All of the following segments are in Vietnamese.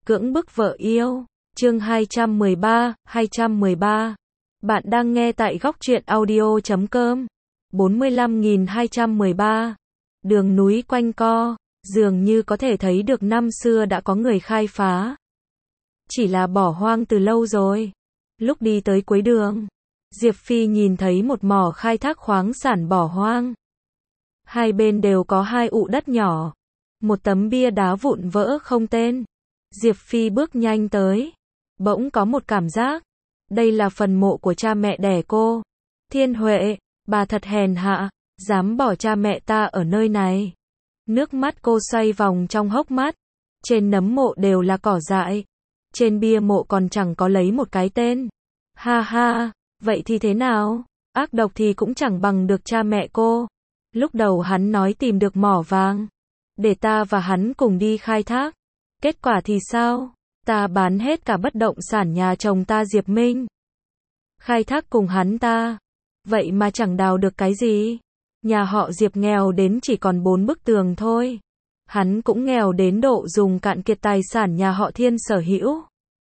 Cưỡng bức vợ yêu. Chương 213. Bạn đang nghe tại góc truyện audio.com. 45.213. Đường núi quanh co, dường như có thể thấy được năm xưa đã có người khai phá. Chỉ là bỏ hoang từ lâu rồi. Lúc đi tới cuối đường, Diệp Phi nhìn thấy một mỏ khai thác khoáng sản bỏ hoang. Hai bên đều có hai ụ đất nhỏ. Một tấm bia đá vụn vỡ không tên. Diệp Phi bước nhanh tới. Bỗng có một cảm giác. Đây là phần mộ của cha mẹ đẻ cô. Thiên Huệ, bà thật hèn hạ, dám bỏ cha mẹ ta ở nơi này. Nước mắt cô xoay vòng trong hốc mắt. Trên nấm mộ đều là cỏ dại. Trên bia mộ còn chẳng có lấy một cái tên. Ha ha, vậy thì thế nào? Ác độc thì cũng chẳng bằng được cha mẹ cô. Lúc đầu hắn nói tìm được mỏ vàng, để ta và hắn cùng đi khai thác. Kết quả thì sao? Ta bán hết cả bất động sản nhà chồng ta Diệp Minh. Khai thác cùng hắn ta. Vậy mà chẳng đào được cái gì. Nhà họ Diệp nghèo đến chỉ còn 4 bức tường thôi. Hắn cũng nghèo đến độ dùng cạn kiệt tài sản nhà họ Thiên sở hữu.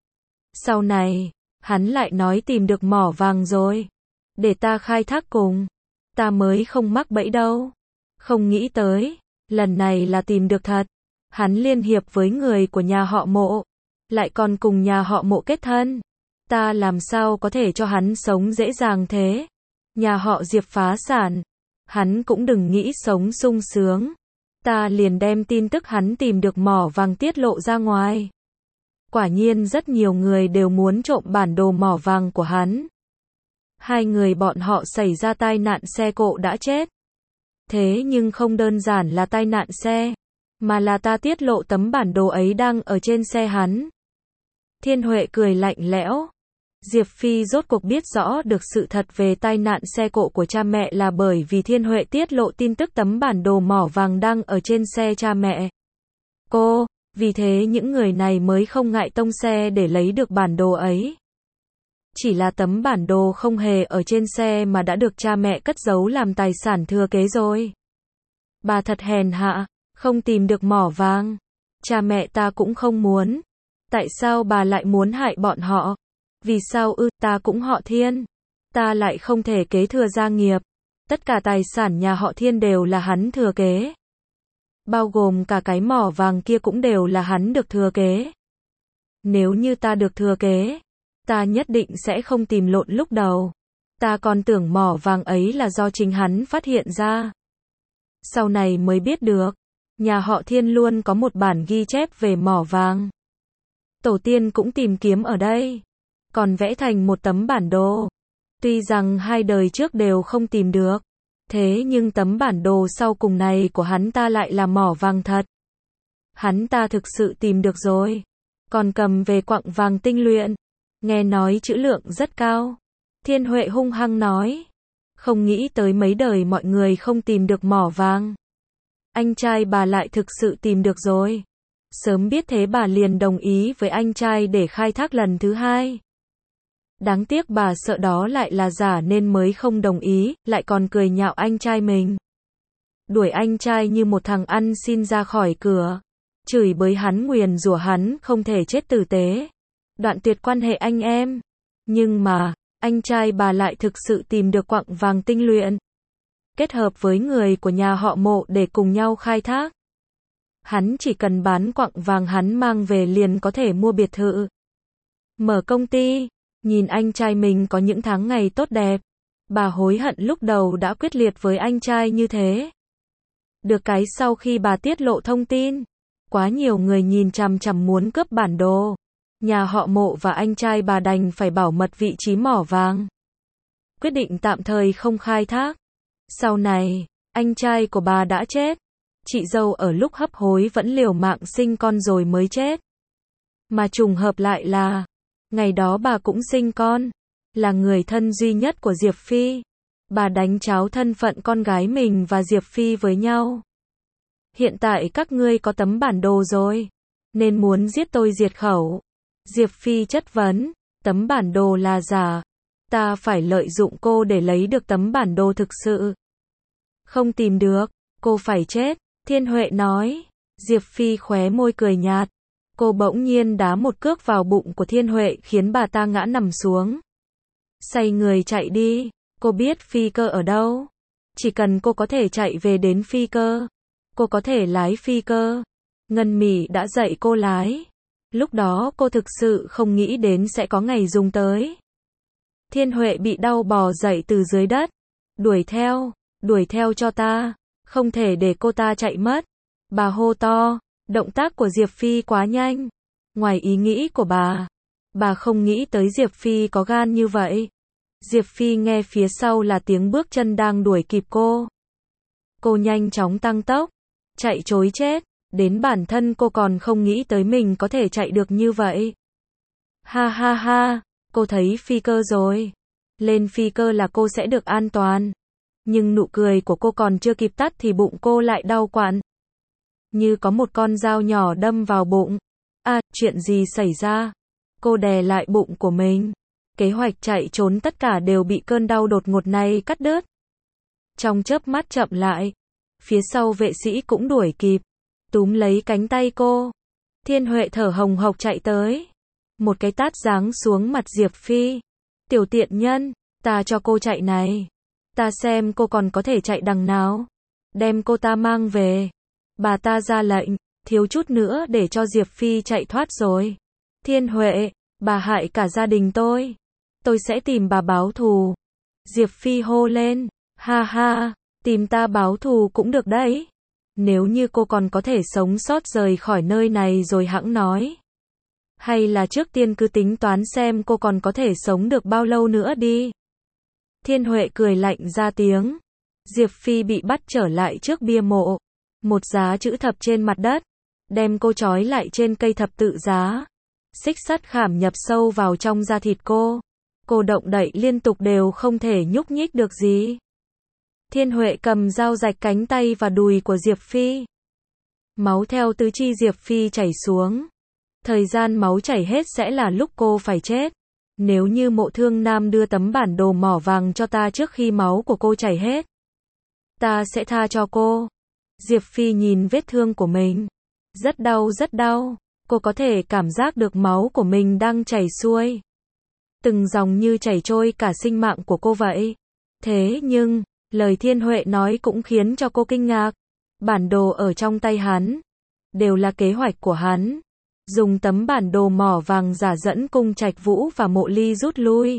Sau này, hắn lại nói tìm được mỏ vàng rồi. Để ta khai thác cùng. Ta mới không mắc bẫy đâu. Không nghĩ tới, lần này là tìm được thật. Hắn liên hiệp với người của nhà họ Mộ, lại còn cùng nhà họ Mộ kết thân. Ta làm sao có thể cho hắn sống dễ dàng thế? Nhà họ Diệp phá sản, hắn cũng đừng nghĩ sống sung sướng. Ta liền đem tin tức hắn tìm được mỏ vàng tiết lộ ra ngoài. Quả nhiên rất nhiều người đều muốn trộm bản đồ mỏ vàng của hắn. Hai người bọn họ xảy ra tai nạn xe cộ đã chết. Thế nhưng không đơn giản là tai nạn xe, mà là ta tiết lộ tấm bản đồ ấy đang ở trên xe hắn. Thiên Huệ cười lạnh lẽo. Diệp Phi rốt cuộc biết rõ được sự thật về tai nạn xe cộ của cha mẹ là bởi vì Thiên Huệ tiết lộ tin tức tấm bản đồ mỏ vàng đang ở trên xe cha mẹ cô, vì thế những người này mới không ngại tông xe để lấy được bản đồ ấy. Chỉ là tấm bản đồ không hề ở trên xe mà đã được cha mẹ cất giấu làm tài sản thừa kế rồi. Bà thật hèn hạ, không tìm được mỏ vàng. Cha mẹ ta cũng không muốn. Tại sao bà lại muốn hại bọn họ? Vì sao ta cũng họ Thiên. Ta lại không thể kế thừa gia nghiệp. Tất cả tài sản nhà họ Thiên đều là hắn thừa kế. Bao gồm cả cái mỏ vàng kia cũng đều là hắn được thừa kế. Nếu như ta được thừa kế, ta nhất định sẽ không tìm lộn lúc đầu. Ta còn tưởng mỏ vàng ấy là do chính hắn phát hiện ra. Sau này mới biết được, nhà họ Thiên luôn có một bản ghi chép về mỏ vàng. Tổ tiên cũng tìm kiếm ở đây, còn vẽ thành một tấm bản đồ. Tuy rằng hai đời trước đều không tìm được, thế nhưng tấm bản đồ sau cùng này của hắn ta lại là mỏ vàng thật. Hắn ta thực sự tìm được rồi, còn cầm về quặng vàng tinh luyện. Nghe nói trữ lượng rất cao. Thiên Huệ hung hăng nói. Không nghĩ tới mấy đời mọi người không tìm được mỏ vàng. Anh trai bà lại thực sự tìm được rồi. Sớm biết thế bà liền đồng ý với anh trai để khai thác lần thứ hai. Đáng tiếc bà sợ đó lại là giả nên mới không đồng ý, lại còn cười nhạo anh trai mình. Đuổi anh trai như một thằng ăn xin ra khỏi cửa. Chửi bới hắn, nguyền rủa hắn không thể chết tử tế. Đoạn tuyệt quan hệ anh em. Nhưng mà, anh trai bà lại thực sự tìm được quặng vàng tinh luyện. Kết hợp với người của nhà họ Mộ để cùng nhau khai thác. Hắn chỉ cần bán quặng vàng hắn mang về liền có thể mua biệt thự, mở công ty. Nhìn anh trai mình có những tháng ngày tốt đẹp, bà hối hận lúc đầu đã quyết liệt với anh trai như thế. Được cái sau khi bà tiết lộ thông tin, quá nhiều người nhìn chằm chằm muốn cướp bản đồ. Nhà họ Mộ và anh trai bà đành phải bảo mật vị trí mỏ vàng. Quyết định tạm thời không khai thác. Sau này, anh trai của bà đã chết. Chị dâu ở lúc hấp hối vẫn liều mạng sinh con rồi mới chết. Mà trùng hợp lại là, ngày đó bà cũng sinh con. Là người thân duy nhất của Diệp Phi. Bà đánh tráo thân phận con gái mình và Diệp Phi với nhau. Hiện tại các ngươi có tấm bản đồ rồi, nên muốn giết tôi diệt khẩu. Diệp Phi chất vấn, tấm bản đồ là giả. Ta phải lợi dụng cô để lấy được tấm bản đồ thực sự. Không tìm được, cô phải chết. Thiên Huệ nói. Diệp Phi khóe môi cười nhạt. Cô bỗng nhiên đá một cước vào bụng của Thiên Huệ khiến bà ta ngã nằm xuống. Xoay người chạy đi, cô biết phi cơ ở đâu. Chỉ cần cô có thể chạy về đến phi cơ, cô có thể lái phi cơ. Ngân Mỉ đã dạy cô lái. Lúc đó cô thực sự không nghĩ đến sẽ có ngày dùng tới. Thiên Huệ bị đau bò dậy từ dưới đất. Đuổi theo cho ta, không thể để cô ta chạy mất. Bà hô to, động tác của Diệp Phi quá nhanh. Ngoài ý nghĩ của bà không nghĩ tới Diệp Phi có gan như vậy. Diệp Phi nghe phía sau là tiếng bước chân đang đuổi kịp cô. Cô nhanh chóng tăng tốc, chạy trối chết, đến bản thân cô còn không nghĩ tới mình có thể chạy được như vậy. Ha ha ha, cô thấy phi cơ rồi. Lên phi cơ là cô sẽ được an toàn. Nhưng nụ cười của cô còn chưa kịp tắt thì bụng cô lại đau quặn. Như có một con dao nhỏ đâm vào bụng. À, chuyện gì xảy ra? Cô đè lại bụng của mình. Kế hoạch chạy trốn tất cả đều bị cơn đau đột ngột này cắt đứt. Trong chớp mắt chậm lại, phía sau vệ sĩ cũng đuổi kịp, túm lấy cánh tay cô. Thiên Huệ thở hồng hộc chạy tới. Một cái tát giáng xuống mặt Diệp Phi. Tiểu tiện nhân, ta cho cô chạy này. Ta xem cô còn có thể chạy đằng nào. Đem cô ta mang về. Bà ta ra lệnh, thiếu chút nữa để cho Diệp Phi chạy thoát rồi. Thiên Huệ, bà hại cả gia đình tôi. Tôi sẽ tìm bà báo thù. Diệp Phi hô lên, ha ha, tìm ta báo thù cũng được đấy. Nếu như cô còn có thể sống sót rời khỏi nơi này rồi hẵng nói. Hay là trước tiên cứ tính toán xem cô còn có thể sống được bao lâu nữa đi. Thiên Huệ cười lạnh ra tiếng. Diệp Phi bị bắt trở lại trước bia mộ. Một giá chữ thập trên mặt đất. Đem cô trói lại trên cây thập tự giá. Xích sắt khảm nhập sâu vào trong da thịt cô. Cô động đậy liên tục đều không thể nhúc nhích được gì. Thiên Huệ cầm dao rạch cánh tay và đùi của Diệp Phi. Máu theo tứ chi Diệp Phi chảy xuống. Thời gian máu chảy hết sẽ là lúc cô phải chết. Nếu như Mộ Thương Nam đưa tấm bản đồ mỏ vàng cho ta trước khi máu của cô chảy hết, ta sẽ tha cho cô. Diệp Phi nhìn vết thương của mình. Rất đau rất đau. Cô có thể cảm giác được máu của mình đang chảy xuôi. Từng dòng như chảy trôi cả sinh mạng của cô vậy. Thế nhưng, lời Thiên Huệ nói cũng khiến cho cô kinh ngạc. Bản đồ ở trong tay hắn. Đều là kế hoạch của hắn. Dùng tấm bản đồ mỏ vàng giả dẫn Cung Trạch Vũ và Mộ Ly rút lui.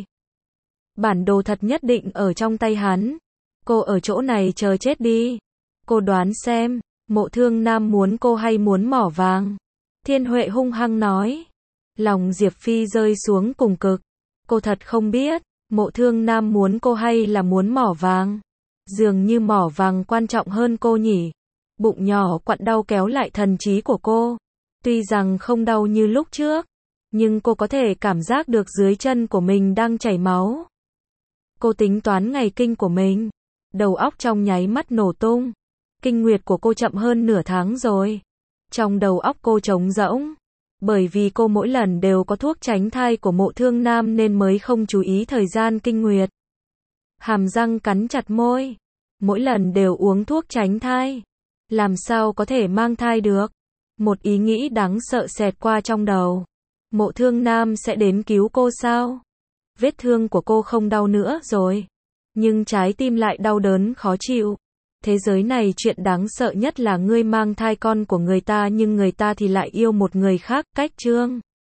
Bản đồ thật nhất định ở trong tay hắn. Cô ở chỗ này chờ chết đi. Cô đoán xem, Mộ Thương Nam muốn cô hay muốn mỏ vàng? Thiên Huệ hung hăng nói. Lòng Diệp Phi rơi xuống cùng cực. Cô thật không biết, Mộ Thương Nam muốn cô hay là muốn mỏ vàng? Dường như mỏ vàng quan trọng hơn cô nhỉ. Bụng nhỏ quặn đau kéo lại thần trí của cô. Tuy rằng không đau như lúc trước, nhưng cô có thể cảm giác được dưới chân của mình đang chảy máu. Cô tính toán ngày kinh của mình. Đầu óc trong nháy mắt nổ tung. Kinh nguyệt của cô chậm hơn nửa tháng rồi. Trong đầu óc cô trống rỗng. Bởi vì cô mỗi lần đều có thuốc tránh thai của Mộ Thương Nam nên mới không chú ý thời gian kinh nguyệt. Hàm răng cắn chặt môi. Mỗi lần đều uống thuốc tránh thai. Làm sao có thể mang thai được? Một ý nghĩ đáng sợ xẹt qua trong đầu. Mộ Thương Nam sẽ đến cứu cô sao? Vết thương của cô không đau nữa rồi. Nhưng trái tim lại đau đớn khó chịu. Thế giới này chuyện đáng sợ nhất là ngươi mang thai con của người ta nhưng người ta thì lại yêu một người khác. Cách chương